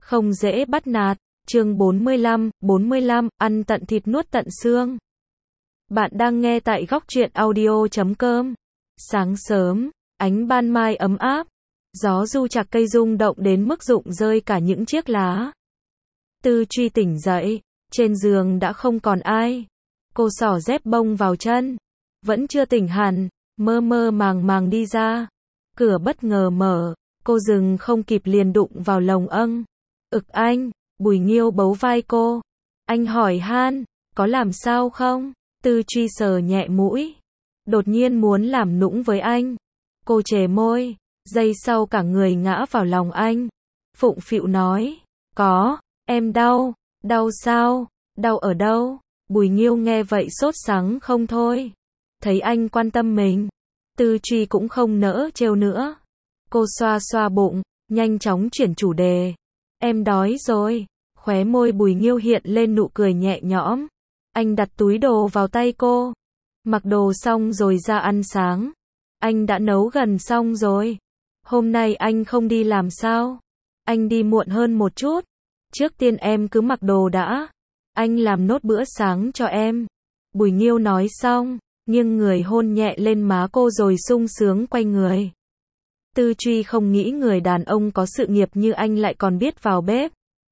không dễ bắt nạt. Chương 45, ăn tận thịt nuốt tận xương. Bạn đang nghe tại góc truyện audio.com. Sáng sớm, ánh ban mai ấm áp, gió du chạc cây rung động đến mức rụng rơi cả những chiếc lá. Tư Truy tỉnh dậy, trên giường đã không còn ai. Cô xỏ dép bông vào chân, vẫn chưa tỉnh hẳn, mơ mơ màng màng đi ra. Cửa bất ngờ mở, cô dừng không kịp liền đụng vào lồng âng. Ực anh, Bùi Nghiêu bấu vai cô. Anh hỏi han, có làm sao không? Tư Truy sờ nhẹ mũi. Đột nhiên muốn làm nũng với anh. Cô chề môi, giây sau cả người ngã vào lòng anh. Phụng phịu nói, có, em đau. Đau sao? Đau ở đâu? Bùi Nghiêu nghe vậy sốt sắng không thôi. Thấy anh quan tâm mình, Tư Truy cũng không nỡ trêu nữa. Cô xoa xoa bụng, nhanh chóng chuyển chủ đề. Em đói rồi. Khóe môi Bùi Nghiêu hiện lên nụ cười nhẹ nhõm. Anh đặt túi đồ vào tay cô. Mặc đồ xong rồi ra ăn sáng. Anh đã nấu gần xong rồi. Hôm nay anh không đi làm sao? Anh đi muộn hơn một chút. Trước tiên em cứ mặc đồ đã. Anh làm nốt bữa sáng cho em. Bùi Nghiêu nói xong, nghiêng người hôn nhẹ lên má cô rồi sung sướng quay người. Tư Truy không nghĩ người đàn ông có sự nghiệp như anh lại còn biết vào bếp.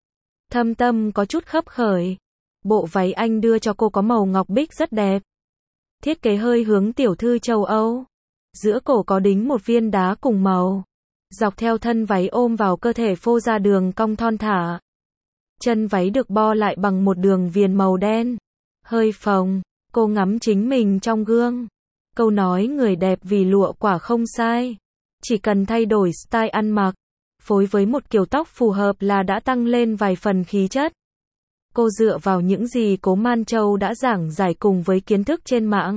Thâm tâm có chút khấp khởi. Bộ váy anh đưa cho cô có màu ngọc bích rất đẹp. Thiết kế hơi hướng tiểu thư châu Âu. Giữa cổ có đính một viên đá cùng màu. Dọc theo thân váy ôm vào cơ thể phô ra đường cong thon thả. Chân váy được bo lại bằng một đường viền màu đen. Hơi phồng, cô ngắm chính mình trong gương. Câu nói người đẹp vì lụa quả không sai. Chỉ cần thay đổi style ăn mặc, phối với một kiểu tóc phù hợp là đã tăng lên vài phần khí chất. Cô dựa vào những gì Cố Man Châu đã giảng giải cùng với kiến thức trên mạng.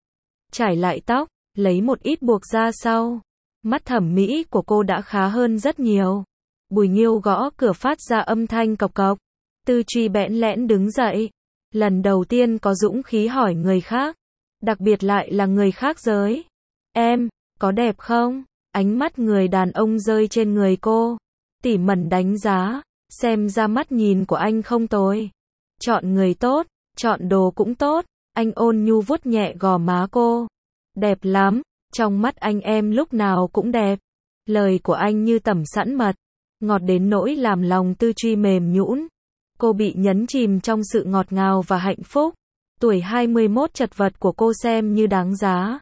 Trải lại tóc, lấy một ít buộc ra sau. Mắt thẩm mỹ của cô đã khá hơn rất nhiều. Bùi Nghiêu gõ cửa phát ra âm thanh cộc cộc. Tư Truy bẽn lẽn đứng dậy. Lần đầu tiên có dũng khí hỏi người khác. Đặc biệt lại là người khác giới. Em, có đẹp không? Ánh mắt người đàn ông rơi trên người cô. Tỉ mẩn đánh giá. Xem ra mắt nhìn của anh không tồi. Chọn người tốt, chọn đồ cũng tốt. Anh ôn nhu vuốt nhẹ gò má cô. Đẹp lắm, trong mắt anh em lúc nào cũng đẹp. Lời của anh như tẩm sẵn mật. Ngọt đến nỗi làm lòng Tư Truy mềm nhũn. Cô bị nhấn chìm trong sự ngọt ngào và hạnh phúc. Tuổi 21 chật vật của cô xem như đáng giá.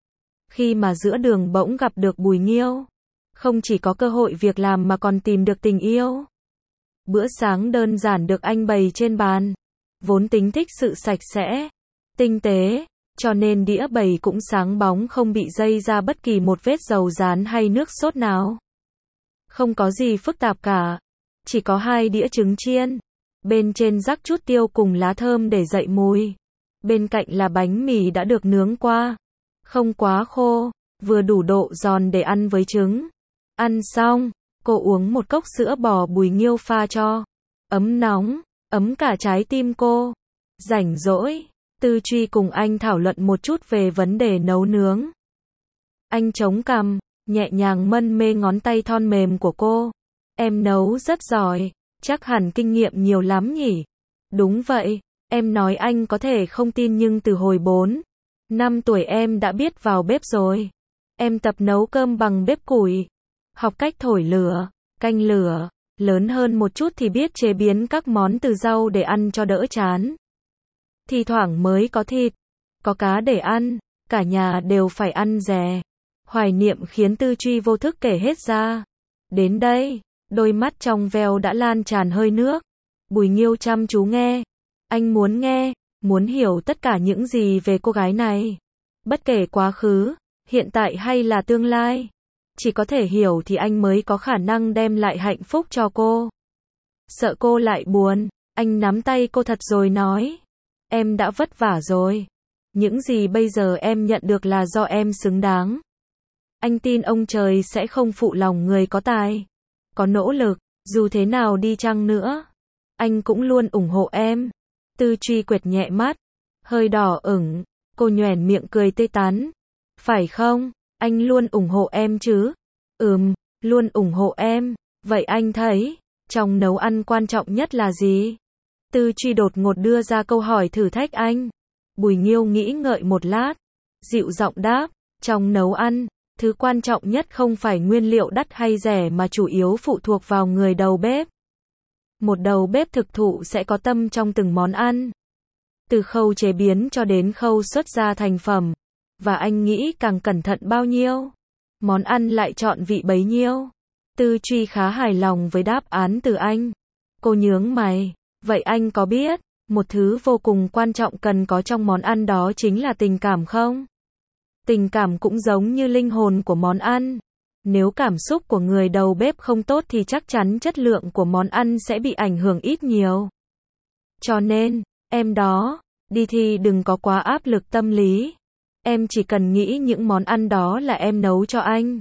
Khi mà giữa đường bỗng gặp được Bùi Nghiêu, không chỉ có cơ hội việc làm mà còn tìm được tình yêu. Bữa sáng đơn giản được anh bày trên bàn. Vốn tính thích sự sạch sẽ, tinh tế, cho nên đĩa bày cũng sáng bóng không bị dây ra bất kỳ một vết dầu rán hay nước sốt nào. Không có gì phức tạp cả. Chỉ có 2 đĩa trứng chiên. Bên trên rắc chút tiêu cùng lá thơm để dậy mùi. Bên cạnh là bánh mì đã được nướng qua. Không quá khô, vừa đủ độ giòn để ăn với trứng. Ăn xong, cô uống một cốc sữa bò Bùi Nghiêu pha cho. Ấm nóng, ấm cả trái tim cô. Rảnh rỗi, Tư Truy cùng anh thảo luận một chút về vấn đề nấu nướng. Anh chống cằm, nhẹ nhàng mân mê ngón tay thon mềm của cô. Em nấu rất giỏi, chắc hẳn kinh nghiệm nhiều lắm nhỉ? Đúng vậy, em nói anh có thể không tin nhưng từ hồi 4-5 tuổi em đã biết vào bếp rồi. Em tập nấu cơm bằng bếp củi, học cách thổi lửa, canh lửa, lớn hơn một chút thì biết chế biến các món từ rau để ăn cho đỡ chán. Thì thoảng mới có thịt, có cá để ăn, cả nhà đều phải ăn rẻ. Hoài niệm khiến Tư Truy vô thức kể hết ra. Đến đây, đôi mắt trong veo đã lan tràn hơi nước. Bùi Nghiêu chăm chú nghe. Anh muốn nghe, muốn hiểu tất cả những gì về cô gái này. Bất kể quá khứ, hiện tại hay là tương lai. Chỉ có thể hiểu thì anh mới có khả năng đem lại hạnh phúc cho cô. Sợ cô lại buồn, anh nắm tay cô thật rồi nói. Em đã vất vả rồi. Những gì bây giờ em nhận được là do em xứng đáng. Anh tin ông trời sẽ không phụ lòng người có tài. Có nỗ lực, dù thế nào đi chăng nữa. Anh cũng luôn ủng hộ em. Tư Truy quệt nhẹ mắt, hơi đỏ ửng, cô nhoẻn miệng cười tươi tắn. Phải không, anh luôn ủng hộ em chứ? Luôn ủng hộ em. Vậy anh thấy, Trong nấu ăn quan trọng nhất là gì? Tư Truy đột ngột đưa ra câu hỏi thử thách anh. Bùi Nghiêu nghĩ ngợi một lát, dịu giọng đáp, trong nấu ăn, thứ quan trọng nhất không phải nguyên liệu đắt hay rẻ mà chủ yếu phụ thuộc vào người đầu bếp. Một đầu bếp thực thụ sẽ có tâm trong từng món ăn, từ khâu chế biến cho đến khâu xuất ra thành phẩm. Và anh nghĩ càng cẩn thận bao nhiêu, món ăn lại trọn vị bấy nhiêu. Tư Truy khá hài lòng với đáp án từ anh. Cô nhướng mày, vậy anh có biết, một thứ vô cùng quan trọng cần có trong món ăn đó chính là tình cảm không? Tình cảm cũng giống như linh hồn của món ăn. Nếu cảm xúc của người đầu bếp không tốt thì chắc chắn chất lượng của món ăn sẽ bị ảnh hưởng ít nhiều. Cho nên, em đó, đi thì đừng có quá áp lực tâm lý. Em chỉ cần nghĩ những món ăn đó là em nấu cho anh,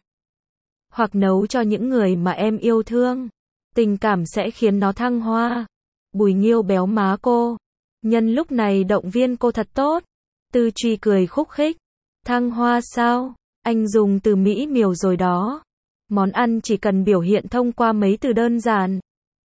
hoặc nấu cho những người mà em yêu thương. Tình cảm sẽ khiến nó thăng hoa. Bùi Nghiêu béo má cô, nhân lúc này động viên cô thật tốt. Tư Truy cười khúc khích. Thăng hoa sao? Anh dùng từ mỹ miều rồi đó. Món ăn chỉ cần biểu hiện thông qua mấy từ đơn giản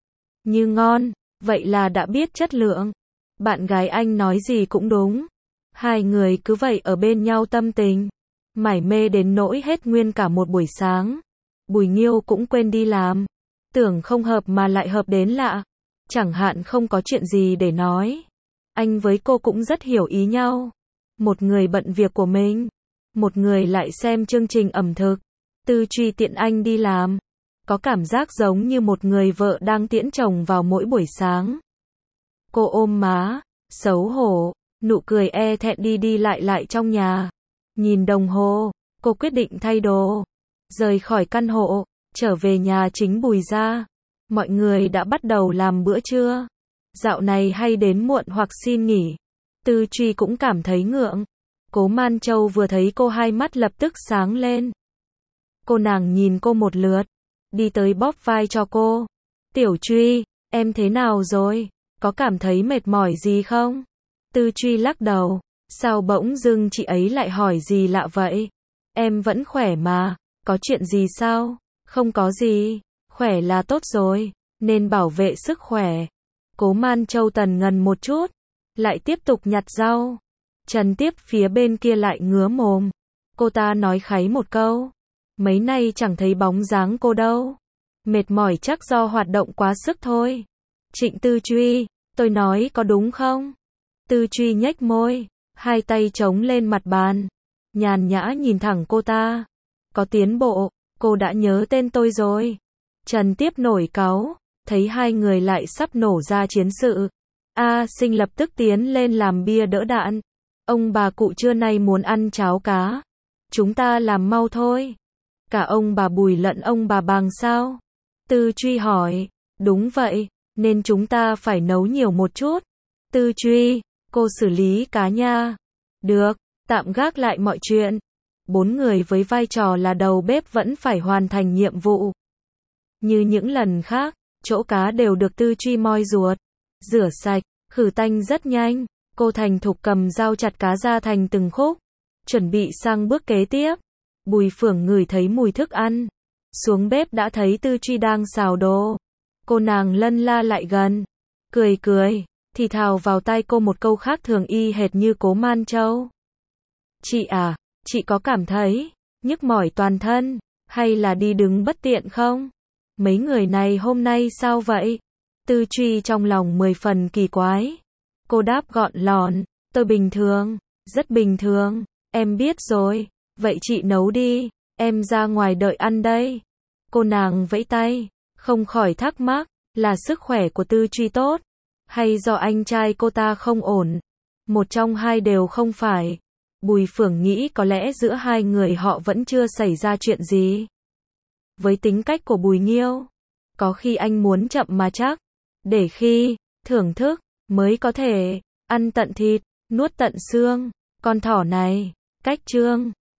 như ngon, vậy là đã biết chất lượng. Bạn gái anh nói gì cũng đúng. Hai người cứ vậy ở bên nhau tâm tình, mải mê đến nỗi hết nguyên cả một buổi sáng. Bùi Nghiêu cũng quên đi làm. Tưởng không hợp mà lại hợp đến lạ. Chẳng hạn không có chuyện gì để nói. Anh với cô cũng rất hiểu ý nhau. Một người bận việc của mình, một người lại xem chương trình ẩm thực. Tư Truy tiện anh đi làm, có cảm giác giống như một người vợ đang tiễn chồng vào mỗi buổi sáng. Cô ôm má, xấu hổ, nụ cười e thẹn đi đi lại trong nhà. Nhìn đồng hồ, cô quyết định thay đồ, rời khỏi căn hộ, trở về nhà chính Bùi gia. Mọi người đã bắt đầu làm bữa trưa. Dạo này hay đến muộn hoặc xin nghỉ. Tư Truy cũng cảm thấy ngượng. Cố Man Châu vừa thấy cô hai mắt lập tức sáng lên. Cô nàng nhìn cô một lượt, đi tới bóp vai cho cô. Tiểu Truy, em thế nào rồi? Có cảm thấy mệt mỏi gì không? Tư Truy lắc đầu. Sao bỗng dưng chị ấy lại hỏi gì lạ vậy? Em vẫn khỏe mà, có chuyện gì sao? Không có gì, khỏe là tốt rồi, nên bảo vệ sức khỏe. Cố Man Châu tần ngần một chút, lại tiếp tục nhặt rau. Trần Tiếp phía bên kia lại ngứa mồm. Cô ta nói kháy một câu. Mấy nay chẳng thấy bóng dáng cô đâu. Mệt mỏi chắc do hoạt động quá sức thôi. Trịnh Tư Truy, tôi nói có đúng không? Tư Truy nhếch môi, hai tay chống lên mặt bàn, nhàn nhã nhìn thẳng cô ta. Có tiến bộ, cô đã nhớ tên tôi rồi. Trần Tiếp nổi cáu, thấy hai người lại sắp nổ ra chiến sự. A Sinh lập tức tiến lên làm bia đỡ đạn. Ông bà cụ trưa nay muốn ăn cháo cá. Chúng ta làm mau thôi. Cả ông bà Bùi lẫn ông bà Bàng sao? Tư Truy hỏi. Đúng vậy, nên chúng ta phải nấu nhiều một chút. Tư Truy, cô xử lý cá nha. Được, tạm gác lại mọi chuyện. Bốn người với vai trò là đầu bếp vẫn phải hoàn thành nhiệm vụ. Như những lần khác, chỗ cá đều được Tư Truy moi ruột, rửa sạch, khử tanh rất nhanh. Cô thành thục cầm dao chặt cá ra thành từng khúc, chuẩn bị sang bước kế tiếp. Bùi Phượng ngửi thấy mùi thức ăn, xuống bếp đã thấy Tư Truy đang xào đồ. Cô nàng lân la lại gần, cười cười, thì thào vào tai cô một câu khác thường y hệt như Cố Man Châu. Chị à, chị có cảm thấy nhức mỏi toàn thân, hay là đi đứng bất tiện không? Mấy người này hôm nay sao vậy? Tư Truy trong lòng 10 phần kỳ quái. Cô đáp gọn lọn, tôi bình thường, rất bình thường, em biết rồi, vậy chị nấu đi, em ra ngoài đợi ăn đây. Cô nàng vẫy tay, không khỏi thắc mắc, là sức khỏe của Tư Truy tốt, hay do anh trai cô ta không ổn? Một trong hai đều không phải. Bùi Phượng nghĩ có lẽ giữa hai người họ vẫn chưa xảy ra chuyện gì. Với tính cách của Bùi Nghiêu, có khi anh muốn chậm mà chắc, để khi thưởng thức mới có thể ăn tận thịt, nuốt tận xương. Con thỏ này, cách Trương